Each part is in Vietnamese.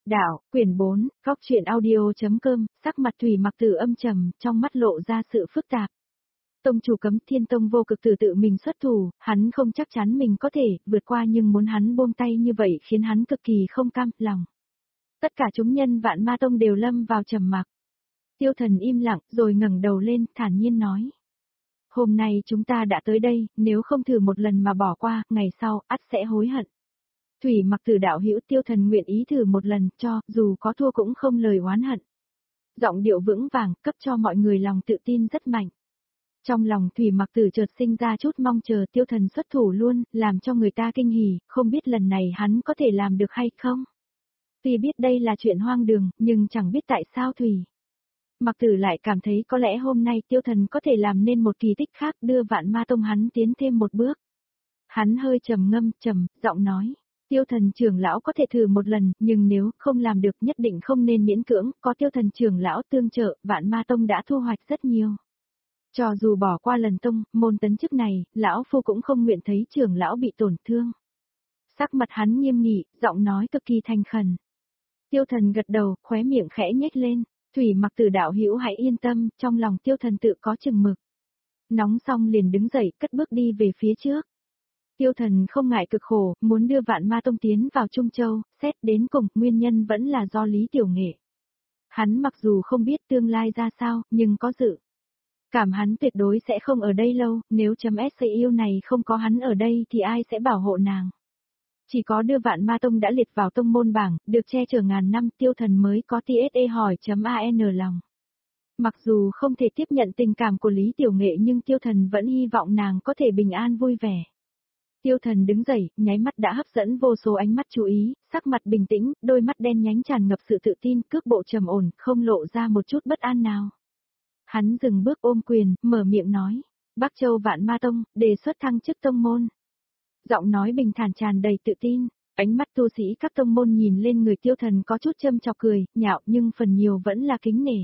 Đạo, quyển 4, Góc truyện audio.com, sắc mặt Thủy Mặc Tử âm trầm, trong mắt lộ ra sự phức tạp. Tông chủ Cấm Thiên Tông Vô Cực Tử tự mình xuất thủ, hắn không chắc chắn mình có thể vượt qua nhưng muốn hắn buông tay như vậy khiến hắn cực kỳ không cam lòng. Tất cả chúng nhân Vạn Ma Tông đều lâm vào trầm mặc. Tiêu Thần im lặng rồi ngẩng đầu lên, thản nhiên nói. Hôm nay chúng ta đã tới đây, nếu không thử một lần mà bỏ qua, ngày sau, ắt sẽ hối hận. Thủy Mặc Tử đạo hữu, Tiêu Thần nguyện ý thử một lần, cho, dù có thua cũng không lời oán hận. Giọng điệu vững vàng, cấp cho mọi người lòng tự tin rất mạnh. Trong lòng Thủy Mặc Tử chợt sinh ra chút mong chờ Tiêu Thần xuất thủ luôn, làm cho người ta kinh hỉ, không biết lần này hắn có thể làm được hay không. Tuy biết đây là chuyện hoang đường, nhưng chẳng biết tại sao Thủy Mặc Tử lại cảm thấy có lẽ hôm nay Tiêu Thần có thể làm nên một kỳ tích khác đưa Vạn Ma Tông hắn tiến thêm một bước. Hắn hơi trầm ngâm, giọng nói. Tiêu Thần trưởng lão có thể thử một lần, nhưng nếu không làm được nhất định không nên miễn cưỡng, có Tiêu Thần trưởng lão tương trợ, Vạn Ma Tông đã thu hoạch rất nhiều. Cho dù bỏ qua lần tông, môn tấn chức này, lão phu cũng không nguyện thấy trưởng lão bị tổn thương. Sắc mặt hắn nghiêm nghị, giọng nói cực kỳ thành khẩn. Tiêu Thần gật đầu, khóe miệng khẽ nhếch lên, Thủy Mặc Tử đạo hữu hãy yên tâm, trong lòng Tiêu Thần tự có chừng mực. Nóng xong liền đứng dậy, cất bước đi về phía trước. Tiêu Thần không ngại cực khổ, muốn đưa Vạn Ma Tông tiến vào Trung Châu, xét đến cùng, nguyên nhân vẫn là do Lý Tiểu Nghệ. Hắn mặc dù không biết tương lai ra sao, nhưng có dự cảm hắn tuyệt đối sẽ không ở đây lâu, nếu .SCU này không có hắn ở đây thì ai sẽ bảo hộ nàng. Chỉ có đưa Vạn Ma Tông đã liệt vào tông môn bảng, được che chở ngàn năm, Tiêu Thần mới có TSE hỏi.an lòng. Mặc dù không thể tiếp nhận tình cảm của Lý Tiểu Nghệ nhưng Tiêu Thần vẫn hy vọng nàng có thể bình an vui vẻ. Tiêu Thần đứng dậy, nháy mắt đã hấp dẫn vô số ánh mắt chú ý, sắc mặt bình tĩnh, đôi mắt đen nhánh tràn ngập sự tự tin, cước bộ trầm ổn, không lộ ra một chút bất an nào. Hắn dừng bước ôm quyền, mở miệng nói, Bắc Châu Vạn Ma Tông, đề xuất thăng chức tông môn. Giọng nói bình thản tràn đầy tự tin, ánh mắt tu sĩ các tông môn nhìn lên người Tiêu Thần có chút châm chọc cười, nhạo nhưng phần nhiều vẫn là kính nể.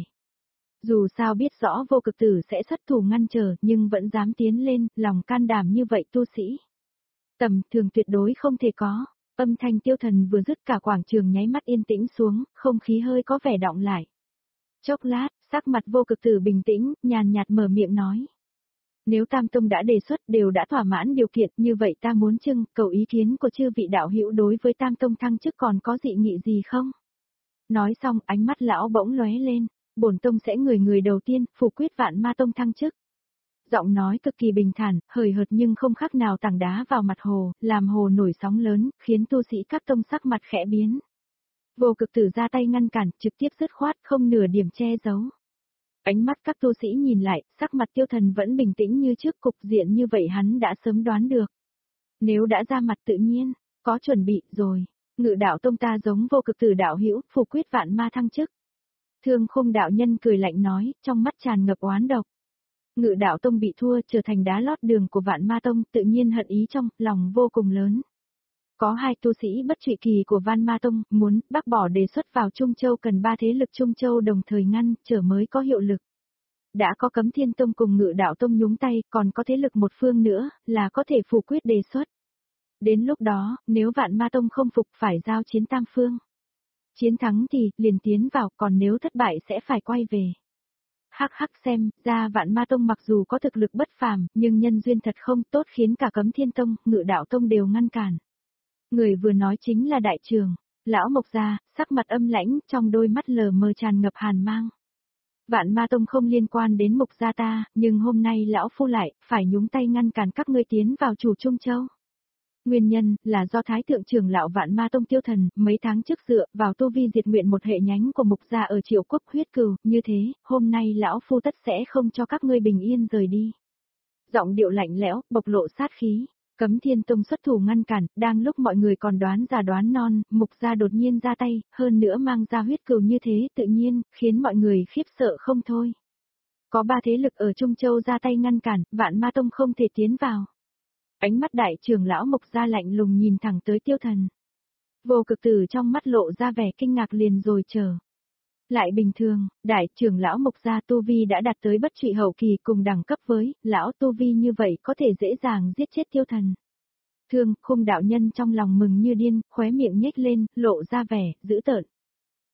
Dù sao biết rõ Vô Cực Tử sẽ xuất thủ ngăn trở nhưng vẫn dám tiến lên, lòng can đảm như vậy tu sĩ. Tầm thường tuyệt đối không thể có. Âm thanh Tiêu Thần vừa dứt cả quảng trường nháy mắt yên tĩnh xuống, không khí hơi có vẻ đọng lại. Chốc lát, sắc mặt Vô Cực Tử bình tĩnh, nhàn nhạt mở miệng nói. Nếu Tam Tông đã đề xuất đều đã thỏa mãn điều kiện như vậy ta muốn cầu ý kiến của chư vị đạo hữu đối với Tam Tông thăng chức còn có dị nghị gì không? Nói xong ánh mắt lão bỗng lóe lên, bổn tông sẽ người đầu tiên phủ quyết Vạn Ma Tông thăng chức. Giọng nói cực kỳ bình thản, hời hợt nhưng không khác nào tảng đá vào mặt hồ, làm hồ nổi sóng lớn, khiến tu sĩ các tông sắc mặt khẽ biến. Vô Cực Tử ra tay ngăn cản, trực tiếp dứt khoát, không nửa điểm che giấu. Ánh mắt các tu sĩ nhìn lại, sắc mặt Tiêu Thần vẫn bình tĩnh như trước, cục diện như vậy hắn đã sớm đoán được. Nếu đã ra mặt tự nhiên, có chuẩn bị rồi, Ngự Đạo Tông ta giống Vô Cực Tử đạo hữu, phủ quyết Vạn Ma thăng chức. Thương Khung đạo nhân cười lạnh nói, trong mắt tràn ngập oán độc. Ngự Đạo Tông bị thua trở thành đá lót đường của Vạn Ma Tông, tự nhiên hận ý trong lòng vô cùng lớn. Có hai tu sĩ bất trụy kỳ của Vạn Ma Tông muốn bác bỏ đề xuất vào Trung Châu, cần ba thế lực Trung Châu đồng thời ngăn trở mới có hiệu lực. Đã có Cấm Thiên Tông cùng Ngự Đạo Tông nhúng tay, còn có thế lực một phương nữa là có thể phủ quyết đề xuất. Đến lúc đó, nếu Vạn Ma Tông không phục phải giao chiến tam phương. Chiến thắng thì liền tiến vào, còn nếu thất bại sẽ phải quay về. Hắc hắc, xem ra Vạn Ma Tông mặc dù có thực lực bất phàm, nhưng nhân duyên thật không tốt khiến cả Cấm Thiên Tông, Ngự Đạo Tông đều ngăn cản. Người vừa nói chính là đại trưởng lão Mộc Gia, sắc mặt âm lãnh, trong đôi mắt lờ mờ tràn ngập hàn mang. Vạn Ma Tông không liên quan đến Mộc Gia ta, nhưng hôm nay lão phu lại phải nhúng tay ngăn cản các ngươi tiến vào chủ Trung Châu. Nguyên nhân là do Thái thượng trưởng lão Vạn Ma Tông Tiêu Thần mấy tháng trước dựa vào tu vi diệt nguyện một hệ nhánh của Mộc Gia ở Triệu Quốc huyết cừu, như thế, hôm nay lão phu tất sẽ không cho các ngươi bình yên rời đi. Giọng điệu lạnh lẽo, bộc lộ sát khí. Cấm Thiên Tông xuất thủ ngăn cản, đang lúc mọi người còn đoán già đoán non, Mộc Gia đột nhiên ra tay, hơn nữa mang ra huyết cừu như thế tự nhiên, khiến mọi người khiếp sợ không thôi. Có ba thế lực ở Trung Châu ra tay ngăn cản, Vạn Ma Tông không thể tiến vào. Ánh mắt đại trưởng lão Mộc Gia lạnh lùng nhìn thẳng tới Tiêu Thần. Vô Cực Tử trong mắt lộ ra vẻ kinh ngạc liền rồi chờ. Lại bình thường, đại trưởng lão Mộc Gia tu vi đã đạt tới bất trụy hậu kỳ cùng đẳng cấp với lão tu vi như vậy có thể dễ dàng giết chết Tiêu Thần. Thương Khung đạo nhân trong lòng mừng như điên, khóe miệng nhếch lên, lộ ra vẻ dữ tợn.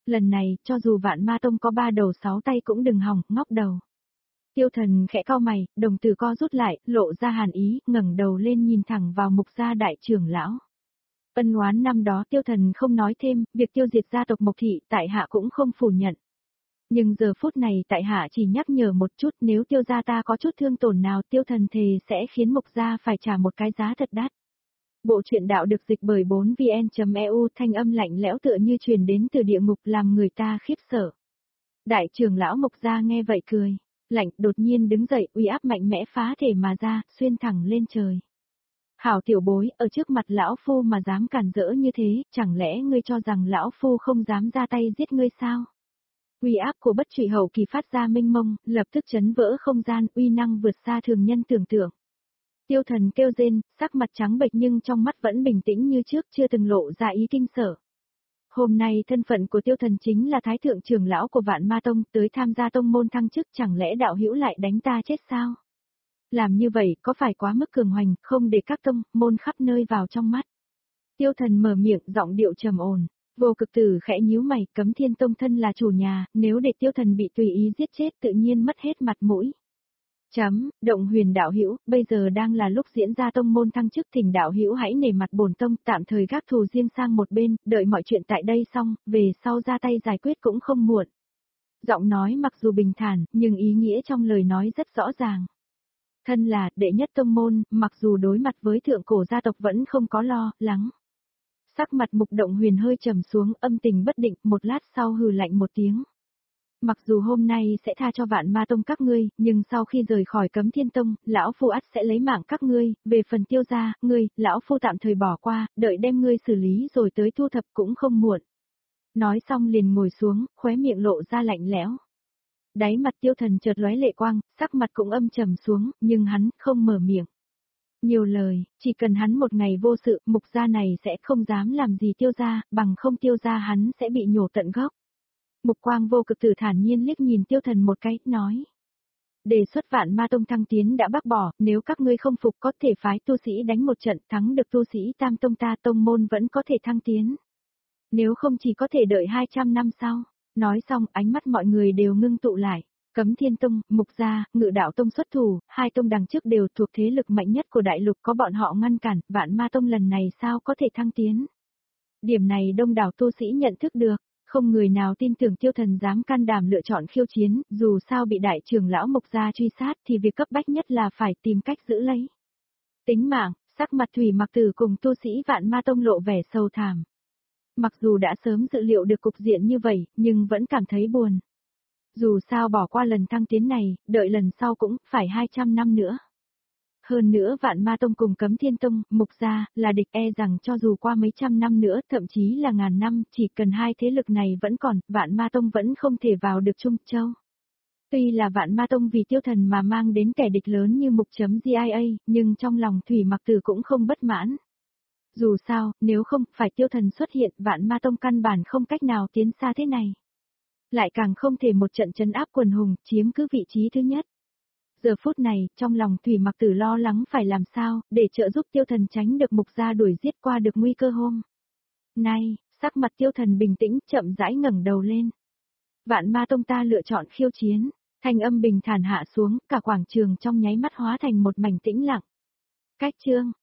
Lần này, cho dù Vạn Ma Tông có 3 đầu 6 tay cũng đừng hòng, ngóc đầu. Tiêu Thần khẽ cau mày, đồng tử co rút lại, lộ ra hàn ý, ngẩng đầu lên nhìn thẳng vào Mục gia đại trưởng lão. Ân oán năm đó Tiêu Thần không nói thêm, việc tiêu diệt gia tộc Mộc Thị tại hạ cũng không phủ nhận. Nhưng giờ phút này tại hạ chỉ nhắc nhở một chút, nếu Tiêu gia ta có chút thương tổn nào, Tiêu Thần thề sẽ khiến Mục gia phải trả một cái giá thật đắt. Bộ truyện đạo được dịch bởi 4vn.eu, thanh âm lạnh lẽo tựa như truyền đến từ địa ngục làm người ta khiếp sợ. Đại trưởng lão Mục gia nghe vậy cười, lạnh, đột nhiên đứng dậy, uy áp mạnh mẽ phá thể mà ra, xuyên thẳng lên trời. Hảo tiểu bối, ở trước mặt lão phu mà dám cản rỡ như thế, chẳng lẽ ngươi cho rằng lão phu không dám ra tay giết ngươi sao? Uy áp của bất trụy hậu kỳ phát ra mênh mông, lập tức chấn vỡ không gian, uy năng vượt xa thường nhân tưởng tượng. Tiêu Thần kêu rên, sắc mặt trắng bệch nhưng trong mắt vẫn bình tĩnh như trước, chưa từng lộ ra ý kinh sợ. Hôm nay thân phận của Tiêu Thần chính là thái thượng trưởng lão của Vạn Ma Tông, tới tham gia tông môn thăng chức, chẳng lẽ đạo hữu lại đánh ta chết sao? Làm như vậy có phải quá mức cường hoành, không để các tông, môn khắp nơi vào trong mắt. Tiêu Thần mở miệng, giọng điệu trầm ổn. Vô Cực Tử khẽ nhíu mày, Cấm Thiên Tông thân là chủ nhà, nếu để Tiêu Thần bị tùy ý giết chết tự nhiên mất hết mặt mũi. Động Huyền đạo hữu, bây giờ đang là lúc diễn ra tông môn thăng chức, thỉnh đạo hữu hãy nể mặt bổn tông, tạm thời gác thù riêng sang một bên, đợi mọi chuyện tại đây xong, về sau ra tay giải quyết cũng không muộn. Giọng nói mặc dù bình thản, nhưng ý nghĩa trong lời nói rất rõ ràng. Thân là đệ nhất tông môn, mặc dù đối mặt với thượng cổ gia tộc vẫn không có lo lắng. Sắc mặt Mục Động Huyền hơi trầm xuống, âm tình bất định, một lát sau hừ lạnh một tiếng. Mặc dù hôm nay sẽ tha cho Vạn Ma Tông các ngươi, nhưng sau khi rời khỏi Cấm Thiên Tông, lão phu ắt sẽ lấy mạng các ngươi, về phần Tiêu gia, ngươi, lão phu tạm thời bỏ qua, đợi đem ngươi xử lý rồi tới thu thập cũng không muộn. Nói xong liền ngồi xuống, khóe miệng lộ ra lạnh lẽo. Đáy mặt Tiêu Thần chợt lóe lệ quang, sắc mặt cũng âm trầm xuống, nhưng hắn không mở miệng. Nhiều lời, chỉ cần hắn một ngày vô sự, Mục gia này sẽ không dám làm gì Tiêu gia, bằng không Tiêu gia hắn sẽ bị nhổ tận gốc. Mục Quang Vô Cực Tử thản nhiên liếc nhìn Tiêu Thần một cái, nói. Đề xuất Vạn Ma Tông thăng tiến đã bác bỏ, nếu các ngươi không phục có thể phái tu sĩ đánh một trận, thắng được tu sĩ Tam Tông ta, tông môn vẫn có thể thăng tiến. Nếu không chỉ có thể đợi 200 năm sau. Nói xong, ánh mắt mọi người đều ngưng tụ lại. Cấm Thiên Tông, Mục gia, Ngự Đạo Tông xuất thủ, hai tông đằng trước đều thuộc thế lực mạnh nhất của đại lục, có bọn họ ngăn cản, Vạn Ma Tông lần này sao có thể thăng tiến. Điểm này đông đảo tu sĩ nhận thức được, không người nào tin tưởng Tiêu Thần dám can đảm lựa chọn khiêu chiến, dù sao bị đại trưởng lão Mục gia truy sát thì việc cấp bách nhất là phải tìm cách giữ lấy tính mạng. Sắc mặt Thủy Mặc Tử cùng tu sĩ Vạn Ma Tông lộ vẻ sầu thảm. Mặc dù đã sớm dự liệu được cục diện như vậy, nhưng vẫn cảm thấy buồn. Dù sao bỏ qua lần thăng tiến này, đợi lần sau cũng phải 200 năm nữa. Hơn nữa Vạn Ma Tông cùng Cấm Thiên Tông, Mục gia, là địch, e rằng cho dù qua mấy trăm năm nữa, thậm chí là ngàn năm, chỉ cần hai thế lực này vẫn còn, Vạn Ma Tông vẫn không thể vào được Trung Châu. Tuy là Vạn Ma Tông vì Tiêu Thần mà mang đến kẻ địch lớn như Mục.gia, nhưng trong lòng Thủy Mặc Tử cũng không bất mãn. Dù sao, nếu không phải Tiêu Thần xuất hiện, Vạn Ma Tông căn bản không cách nào tiến xa thế này. Lại càng không thể một trận trấn áp quần hùng, chiếm cứ vị trí thứ nhất. Giờ phút này, trong lòng Thủy Mặc Tử lo lắng phải làm sao, để trợ giúp Tiêu Thần tránh được Mục gia đuổi giết qua được nguy cơ hôm nay. Sắc mặt Tiêu Thần bình tĩnh, chậm rãi ngẩng đầu lên. Vạn Ma Tông ta lựa chọn khiêu chiến, thanh âm bình thản hạ xuống, cả quảng trường trong nháy mắt hóa thành một mảnh tĩnh lặng. Cách chương